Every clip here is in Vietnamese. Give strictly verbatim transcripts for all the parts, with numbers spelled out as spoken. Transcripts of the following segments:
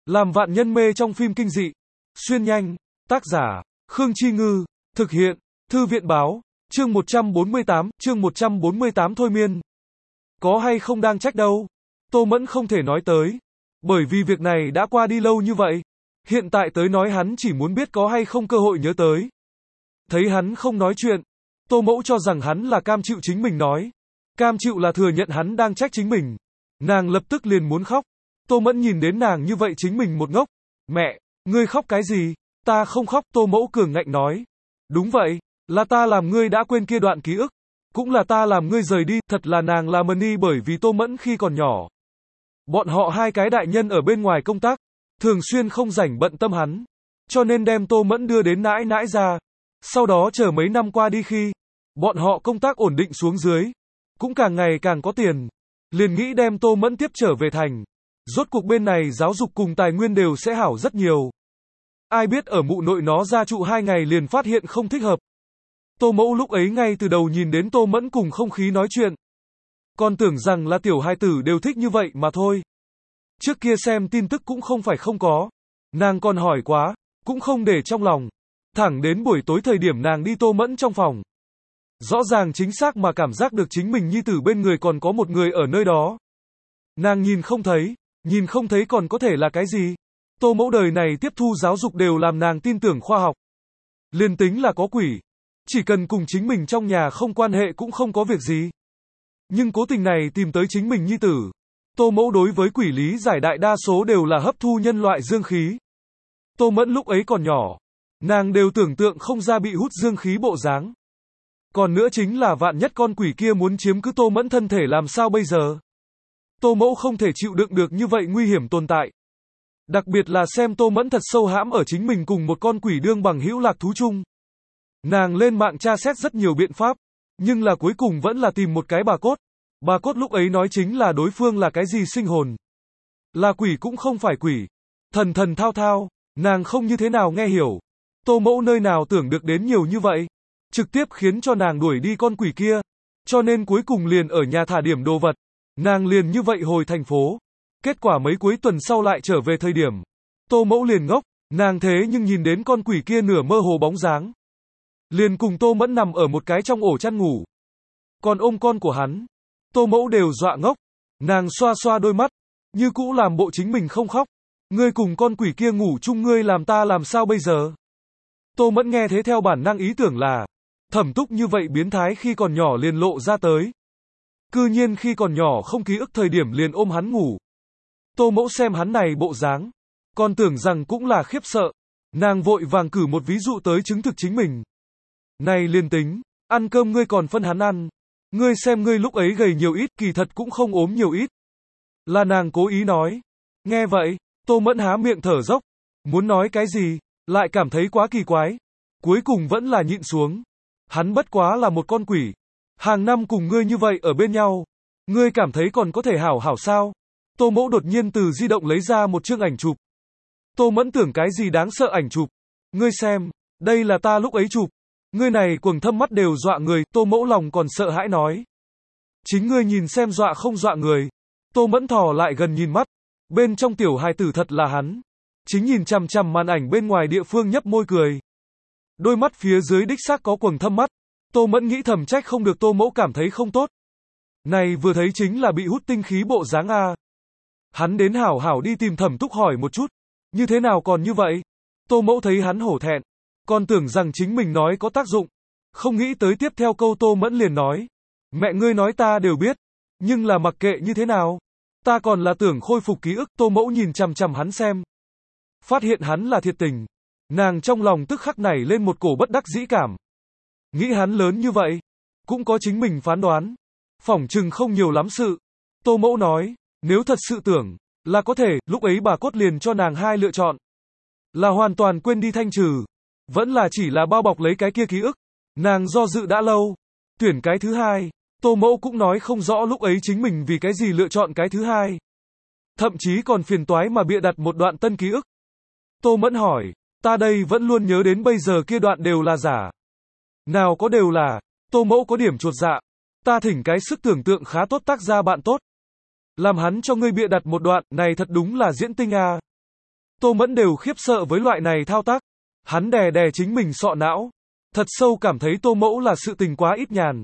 Làm vạn nhân mê trong phim kinh dị. Xuyên nhanh. Tác giả, Khương Chi Ngư. Thực hiện, Thư viện báo. Chương một trăm bốn mươi tám, chương một trăm bốn mươi tám thôi miên. Có hay không đang trách đâu. Tô Mẫn không thể nói tới. Bởi vì việc này đã qua đi lâu như vậy. Hiện tại tới nói hắn chỉ muốn biết có hay không cơ hội nhớ tới. Thấy hắn không nói chuyện. Tô Mẫu cho rằng hắn là cam chịu chính mình nói. Cam chịu là thừa nhận hắn đang trách chính mình. Nàng lập tức liền muốn khóc. Tô Mẫn nhìn đến nàng như vậy chính mình một ngốc. Mẹ, ngươi khóc cái gì? Ta không khóc, Tô Mẫu cường ngạnh nói. Đúng vậy, là ta làm ngươi đã quên kia đoạn ký ức. Cũng là ta làm ngươi rời đi, thật là nàng là mần đi bởi vì Tô Mẫn khi còn nhỏ. Bọn họ hai cái đại nhân ở bên ngoài công tác, thường xuyên không rảnh bận tâm hắn. Cho nên đem Tô Mẫn đưa đến nãi nãi ra. Sau đó chờ mấy năm qua đi khi, bọn họ công tác ổn định xuống dưới. Cũng càng ngày càng có tiền. Liền nghĩ đem Tô Mẫn tiếp trở về thành. Rốt cuộc bên này giáo dục cùng tài nguyên đều sẽ hảo rất nhiều. Ai biết ở mụ nội nó ra trụ hai ngày liền phát hiện không thích hợp. Tô Mẫu lúc ấy ngay từ đầu nhìn đến Tô Mẫn cùng không khí nói chuyện. Còn tưởng rằng là tiểu hai tử đều thích như vậy mà thôi. Trước kia xem tin tức cũng không phải không có. Nàng còn hỏi quá, cũng không để trong lòng. Thẳng đến buổi tối thời điểm nàng đi Tô Mẫn trong phòng. Rõ ràng chính xác mà cảm giác được chính mình nhi tử bên người còn có một người ở nơi đó. Nàng nhìn không thấy, nhìn không thấy còn có thể là cái gì? Tô Mẫu đời này tiếp thu giáo dục đều làm nàng tin tưởng khoa học. Liên tính là có quỷ. Chỉ cần cùng chính mình trong nhà không quan hệ cũng không có việc gì. Nhưng cố tình này tìm tới chính mình nhi tử. Tô Mẫu đối với quỷ lý giải đại đa số đều là hấp thu nhân loại dương khí. Tô Mẫn lúc ấy còn nhỏ. Nàng đều tưởng tượng không ra bị hút dương khí bộ dáng. Còn nữa chính là vạn nhất con quỷ kia muốn chiếm cứ Tô Mẫn thân thể làm sao bây giờ? Tô Mẫu không thể chịu đựng được như vậy nguy hiểm tồn tại. Đặc biệt là xem Tô Mẫn thật sâu hãm ở chính mình cùng một con quỷ đương bằng hữu lạc thú chung. Nàng lên mạng tra xét rất nhiều biện pháp, nhưng là cuối cùng vẫn là tìm một cái bà cốt. Bà cốt lúc ấy nói chính là đối phương là cái gì sinh hồn. Là quỷ cũng không phải quỷ. Thần thần thao thao, nàng không như thế nào nghe hiểu. Tô Mẫu nơi nào tưởng được đến nhiều như vậy. Trực tiếp khiến cho nàng đuổi đi con quỷ kia. Cho nên cuối cùng liền ở nhà thả điểm đồ vật. Nàng liền như vậy hồi thành phố. Kết quả mấy cuối tuần sau lại trở về thời điểm. Tô Mẫu liền ngốc. Nàng thế nhưng nhìn đến con quỷ kia nửa mơ hồ bóng dáng. Liền cùng Tô Mẫn nằm ở một cái trong ổ chăn ngủ. Còn ôm con của hắn. Tô Mẫu đều dọa ngốc. Nàng xoa xoa đôi mắt. Như cũ làm bộ chính mình không khóc. Ngươi cùng con quỷ kia ngủ chung ngươi làm ta làm sao bây giờ? Tô Mẫn nghe thế theo bản năng ý tưởng là. Thẩm Túc như vậy biến thái khi còn nhỏ liền lộ ra tới. Cư nhiên khi còn nhỏ không ký ức thời điểm liền ôm hắn ngủ. Tô Mẫu xem hắn này bộ dáng. Còn tưởng rằng cũng là khiếp sợ. Nàng vội vàng cử một ví dụ tới chứng thực chính mình. Này liền tính, ăn cơm ngươi còn phân hắn ăn. Ngươi xem ngươi lúc ấy gầy nhiều ít, kỳ thật cũng không ốm nhiều ít. Là nàng cố ý nói. Nghe vậy, Tô Mẫn há miệng thở dốc. Muốn nói cái gì, lại cảm thấy quá kỳ quái. Cuối cùng vẫn là nhịn xuống. Hắn bất quá là một con quỷ. Hàng năm cùng ngươi như vậy ở bên nhau. Ngươi cảm thấy còn có thể hảo hảo sao? Tô Mẫu đột nhiên từ di động lấy ra một chương ảnh chụp. Tô Mẫn tưởng cái gì đáng sợ ảnh chụp. Ngươi xem, đây là ta lúc ấy chụp. Ngươi này quầng thâm mắt đều dọa người, Tô Mẫu lòng còn sợ hãi nói. Chính ngươi nhìn xem dọa không dọa người. Tô Mẫn thò lại gần nhìn mắt. Bên trong tiểu hài tử thật là hắn. Chính nhìn chằm chằm màn ảnh bên ngoài địa phương nhấp môi cười. Đôi mắt phía dưới đích xác có quầng thâm mắt. Tô Mẫn nghĩ thầm trách không được Tô Mẫu cảm thấy không tốt. Này vừa thấy chính là bị hút tinh khí bộ dáng a. Hắn đến hảo hảo đi tìm Thẩm Túc hỏi một chút. Như thế nào còn như vậy? Tô Mẫu thấy hắn hổ thẹn. Còn tưởng rằng chính mình nói có tác dụng. Không nghĩ tới tiếp theo câu Tô Mẫn liền nói. Mẹ ngươi nói ta đều biết. Nhưng là mặc kệ như thế nào. Ta còn là tưởng khôi phục ký ức. Tô Mẫu nhìn chằm chằm hắn xem. Phát hiện hắn là thiệt tình. Nàng trong lòng tức khắc nảy lên một cổ bất đắc dĩ cảm. Nghĩ hắn lớn như vậy. Cũng có chính mình phán đoán. Phỏng chừng không nhiều lắm sự. Tô Mẫu nói. Nếu thật sự tưởng. Là có thể. Lúc ấy bà cốt liền cho nàng hai lựa chọn. Là hoàn toàn quên đi thanh trừ. Vẫn là chỉ là bao bọc lấy cái kia ký ức. Nàng do dự đã lâu. Tuyển cái thứ hai. Tô Mẫu cũng nói không rõ lúc ấy chính mình vì cái gì lựa chọn cái thứ hai. Thậm chí còn phiền toái mà bịa đặt một đoạn tân ký ức. Tô Mẫn hỏi. Ta đây vẫn luôn nhớ đến bây giờ kia đoạn đều là giả. Nào có đều là. Tô Mẫu có điểm chuột dạ. Ta thỉnh cái sức tưởng tượng khá tốt tác gia bạn tốt. Làm hắn cho ngươi bịa đặt một đoạn, này thật đúng là diễn tinh à. Tô Mẫn đều khiếp sợ với loại này thao tác. Hắn đè đè chính mình sọ não. Thật sâu cảm thấy Tô Mẫu là sự tình quá ít nhàn.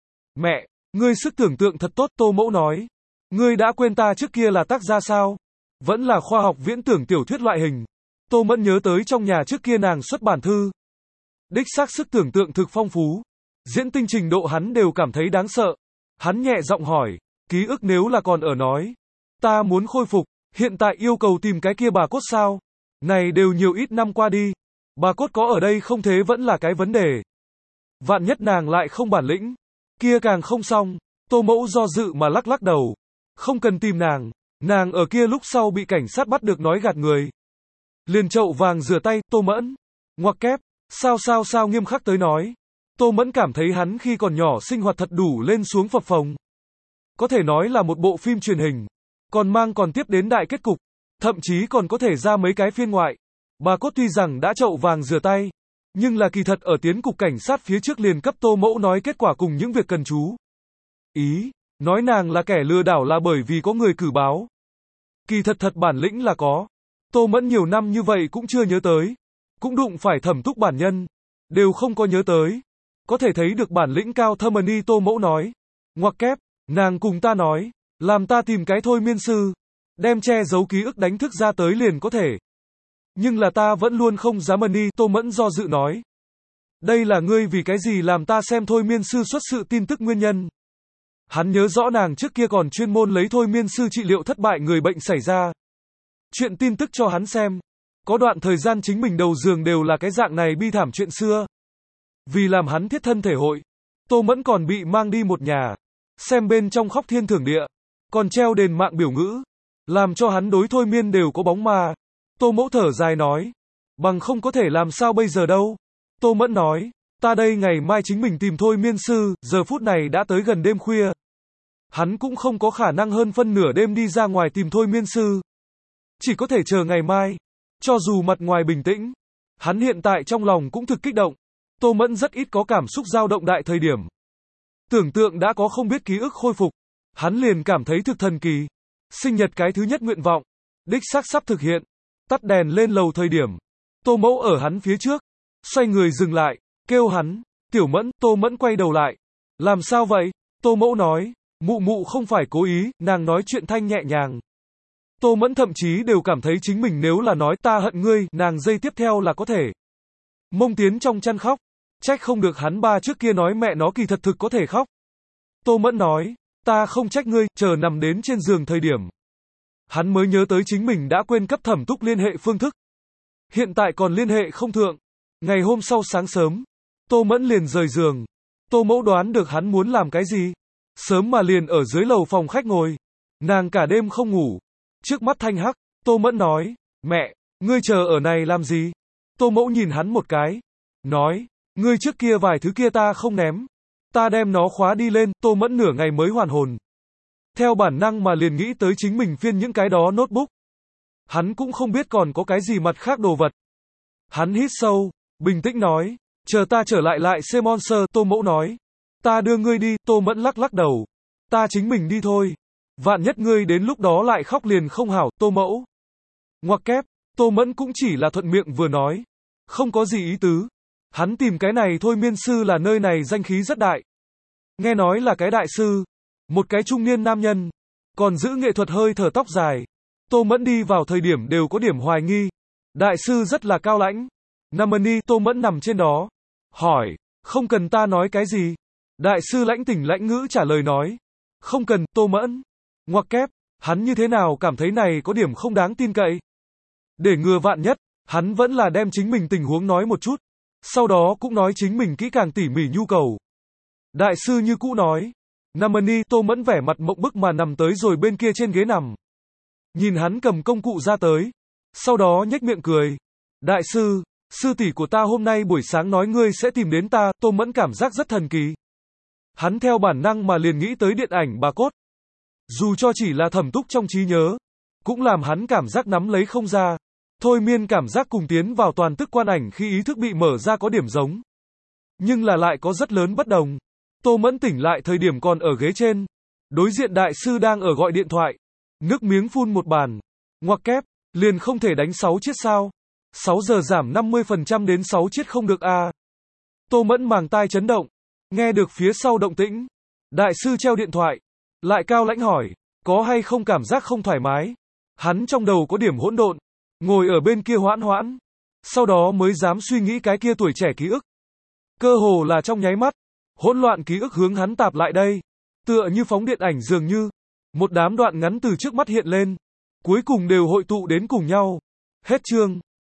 Mẹ, ngươi sức tưởng tượng thật tốt, Tô Mẫu nói. Ngươi đã quên ta trước kia là tác gia sao? Vẫn là khoa học viễn tưởng tiểu thuyết loại hình. Tô Mẫn nhớ tới trong nhà trước kia nàng xuất bản thư. Đích xác sức tưởng tượng thực phong phú. Diễn tinh trình độ hắn đều cảm thấy đáng sợ. Hắn nhẹ giọng hỏi, ký ức nếu là còn ở nói. Ta muốn khôi phục, hiện tại yêu cầu tìm cái kia bà cốt sao? Này đều nhiều ít năm qua đi. Bà cốt có ở đây không thế vẫn là cái vấn đề. Vạn nhất nàng lại không bản lĩnh. Kia càng không xong. Tô Mẫu do dự mà lắc lắc đầu. Không cần tìm nàng. Nàng ở kia lúc sau bị cảnh sát bắt được nói gạt người. Liền chậu vàng rửa tay, Tô Mẫn. Ngoặc kép, sao sao sao nghiêm khắc tới nói. Tô Mẫn cảm thấy hắn khi còn nhỏ sinh hoạt thật đủ lên xuống phập phồng. Có thể nói là một bộ phim truyền hình. Còn mang còn tiếp đến đại kết cục. Thậm chí còn có thể ra mấy cái phiên ngoại. Bà cốt tuy rằng đã chậu vàng rửa tay. Nhưng là kỳ thật ở tiến cục cảnh sát phía trước liền cấp Tô Mẫu nói kết quả cùng những việc cần chú ý. Nói nàng là kẻ lừa đảo là bởi vì có người cử báo. Kỳ thật thật bản lĩnh là có. Tô Mẫn nhiều năm như vậy cũng chưa nhớ tới. Cũng đụng phải thẩm túc bản nhân. Đều không có nhớ tới. Có thể thấy được bản lĩnh cao thâm ni, Tô Mẫu nói. Ngoặc kép, nàng cùng ta nói. Làm ta tìm cái thôi miên sư. Đem che giấu ký ức đánh thức ra tới liền có thể. Nhưng là ta vẫn luôn không dám ni, Tô Mẫn do dự nói. Đây là ngươi vì cái gì làm ta xem thôi miên sư xuất sự tin tức nguyên nhân. Hắn nhớ rõ nàng trước kia còn chuyên môn lấy thôi miên sư trị liệu thất bại người bệnh xảy ra. Chuyện tin tức cho hắn xem. Có đoạn thời gian chính mình đầu giường đều là cái dạng này bi thảm chuyện xưa. Vì làm hắn thiết thân thể hội. Tô Mẫn còn bị mang đi một nhà. Xem bên trong khóc thiên thưởng địa. Còn treo đền mạng biểu ngữ. Làm cho hắn đối thôi miên đều có bóng ma. Tô Mẫu thở dài nói. Bằng không có thể làm sao bây giờ đâu. Tô Mẫn nói. Ta đây ngày mai chính mình tìm thôi miên sư. Giờ phút này đã tới gần đêm khuya. Hắn cũng không có khả năng hơn phân nửa đêm đi ra ngoài tìm thôi miên sư. Chỉ có thể chờ ngày mai. Cho dù mặt ngoài bình tĩnh. Hắn hiện tại trong lòng cũng thực kích động. Tô Mẫn rất ít có cảm xúc dao động đại thời điểm. Tưởng tượng đã có không biết ký ức khôi phục. Hắn liền cảm thấy thực thần kỳ. Sinh nhật cái thứ nhất nguyện vọng. Đích xác sắp thực hiện. Tắt đèn lên lầu thời điểm. Tô Mẫu ở hắn phía trước. Xoay người dừng lại. Kêu hắn. Tiểu Mẫn. Tô Mẫn quay đầu lại. Làm sao vậy? Tô Mẫu nói. Mụ mụ không phải cố ý. Nàng nói chuyện thanh nhẹ nhàng. Tô Mẫn thậm chí đều cảm thấy chính mình nếu là nói ta hận ngươi. Nàng dây tiếp theo là có thể. Mông tiến trong chăn khóc. Trách không được hắn ba trước kia nói mẹ nó kỳ thật thực có thể khóc. Tô Mẫn nói. Ta không trách ngươi. Chờ nằm đến trên giường thời điểm. Hắn mới nhớ tới chính mình đã quên cấp thẩm túc liên hệ phương thức. Hiện tại còn liên hệ không thượng. Ngày hôm sau sáng sớm. Tô Mẫn liền rời giường. Tô Mẫu đoán được hắn muốn làm cái gì. Sớm mà liền ở dưới lầu phòng khách ngồi. Nàng cả đêm không ngủ. Trước mắt thanh hắc. Tô Mẫn nói. Mẹ, ngươi chờ ở này làm gì? Tô Mẫu nhìn hắn một cái. Nói. Ngươi trước kia vài thứ kia ta không ném. Ta đem nó khóa đi lên. Tô Mẫn nửa ngày mới hoàn hồn. Theo bản năng mà liền nghĩ tới chính mình phiên những cái đó notebook. Hắn cũng không biết còn có cái gì mặt khác đồ vật. Hắn hít sâu, bình tĩnh nói. Chờ ta trở lại lại xem Monster. Tô Mẫu nói. Ta đưa ngươi đi. Tô Mẫn lắc lắc đầu. Ta chính mình đi thôi. Vạn nhất ngươi đến lúc đó lại khóc liền không hảo. Tô Mẫu. Ngoặc kép. Tô Mẫn cũng chỉ là thuận miệng vừa nói. Không có gì ý tứ. Hắn tìm cái này thôi miên sư là nơi này danh khí rất đại. Nghe nói là cái đại sư. Một cái trung niên nam nhân. Còn giữ nghệ thuật hơi thở tóc dài. Tô Mẫn đi vào thời điểm đều có điểm hoài nghi. Đại sư rất là cao lãnh. Namani. Tô Mẫn nằm trên đó. Hỏi. Không cần ta nói cái gì. Đại sư lãnh tỉnh lãnh ngữ trả lời nói. Không cần. Tô Mẫn. Ngoặc kép. Hắn như thế nào cảm thấy này có điểm không đáng tin cậy. Để ngừa vạn nhất. Hắn vẫn là đem chính mình tình huống nói một chút. Sau đó cũng nói chính mình kỹ càng tỉ mỉ nhu cầu. Đại sư như cũ nói. Namani. Tô Mẫn vẻ mặt mộng bức mà nằm tới rồi bên kia trên ghế nằm. Nhìn hắn cầm công cụ ra tới. Sau đó nhếch miệng cười. Đại sư, sư tỷ của ta hôm nay buổi sáng nói ngươi sẽ tìm đến ta. Tô Mẫn cảm giác rất thần kỳ. Hắn theo bản năng mà liền nghĩ tới điện ảnh Bà Cốt. Dù cho chỉ là thẩm túc trong trí nhớ. Cũng làm hắn cảm giác nắm lấy không ra. Thôi miên cảm giác cùng tiến vào toàn tức quan ảnh khi ý thức bị mở ra có điểm giống. Nhưng là lại có rất lớn bất đồng. Tô Mẫn tỉnh lại thời điểm còn ở ghế trên. Đối diện đại sư đang ở gọi điện thoại. Nước miếng phun một bàn. Ngoặc kép. Liền không thể đánh sáu chiết sao? sáu giờ giảm năm mươi phần trăm đến sáu chiết không được à? Tô Mẫn màng tai chấn động. Nghe được phía sau động tĩnh. Đại sư treo điện thoại. Lại cao lãnh hỏi. Có hay không cảm giác không thoải mái? Hắn trong đầu có điểm hỗn độn. Ngồi ở bên kia hoãn hoãn. Sau đó mới dám suy nghĩ cái kia tuổi trẻ ký ức. Cơ hồ là trong nháy mắt. Hỗn loạn ký ức hướng hắn tạp lại đây. Tựa như phóng điện ảnh dường như. Một đám đoạn ngắn từ trước mắt hiện lên. Cuối cùng đều hội tụ đến cùng nhau. Hết chương.